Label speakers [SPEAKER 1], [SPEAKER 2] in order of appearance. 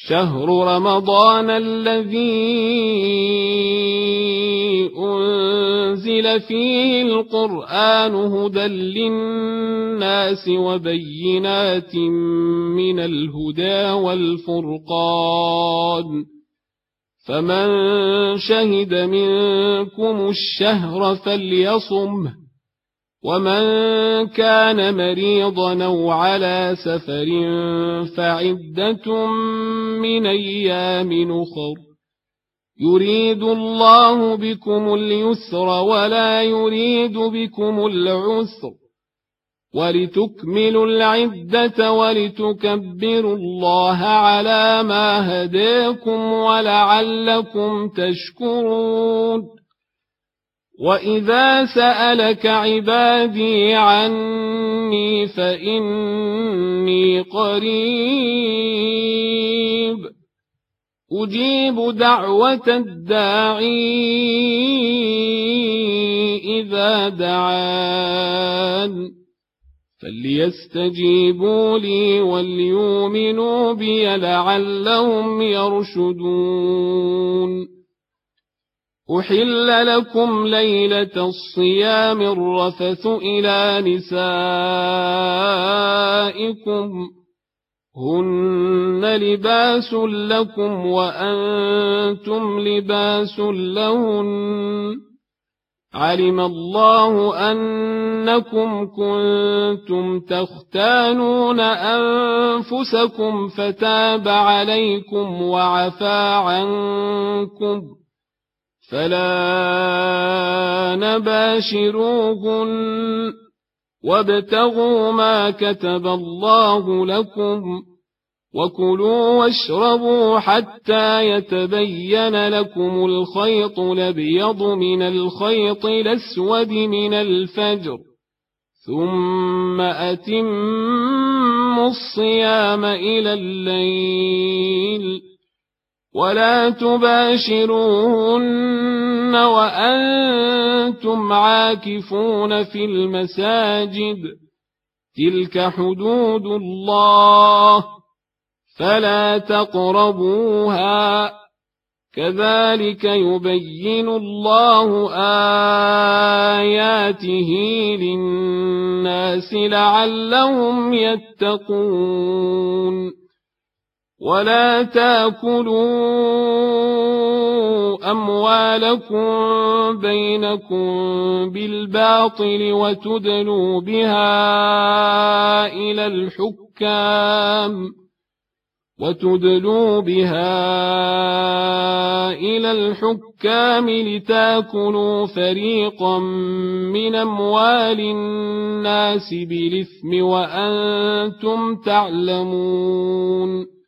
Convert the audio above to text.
[SPEAKER 1] شهر رمضان الذي أنزل فيه القرآن هدى للناس وبينات من الهدى والفرقان فمن شهد منكم الشهر فليصمه ومن كان مريضا أو على سفر فعدة من أيام أخر يريد الله بكم اليسر ولا يريد بكم العسر ولتكملوا العدة ولتكبروا الله على ما هداكم ولعلكم تشكرون وإذا سألك عبادي عني فإني قريب أجيب دعوة الداعي إذا دعان فليستجيبوا لي وليؤمنوا بي لعلهم يرشدون أحل لكم ليلة الصيام الرفث إلى نسائكم هن لباس لكم وأنتم لباس لهن علم الله أنكم كنتم تختانون أنفسكم فتاب عليكم وعفى عنكم فلا نباشروهن وابتغوا ما كتب الله لكم وكلوا واشربوا حتى يتبين لكم الخيط الأبيض من الخيط الأسود من الفجر ثم أتموا الصيام إلى الليل ولا تباشروهن وأنتم عاكفون في المساجد تلك حدود الله فلا تقربوها كذلك يبين الله آياته للناس لعلهم يتقون ولا تاكلوا أموالكم بينكم بالباطل وتدلوا بها إلى الحكام لتاكلوا فريقا من أموال الناس بالإثم وأنتم تعلمون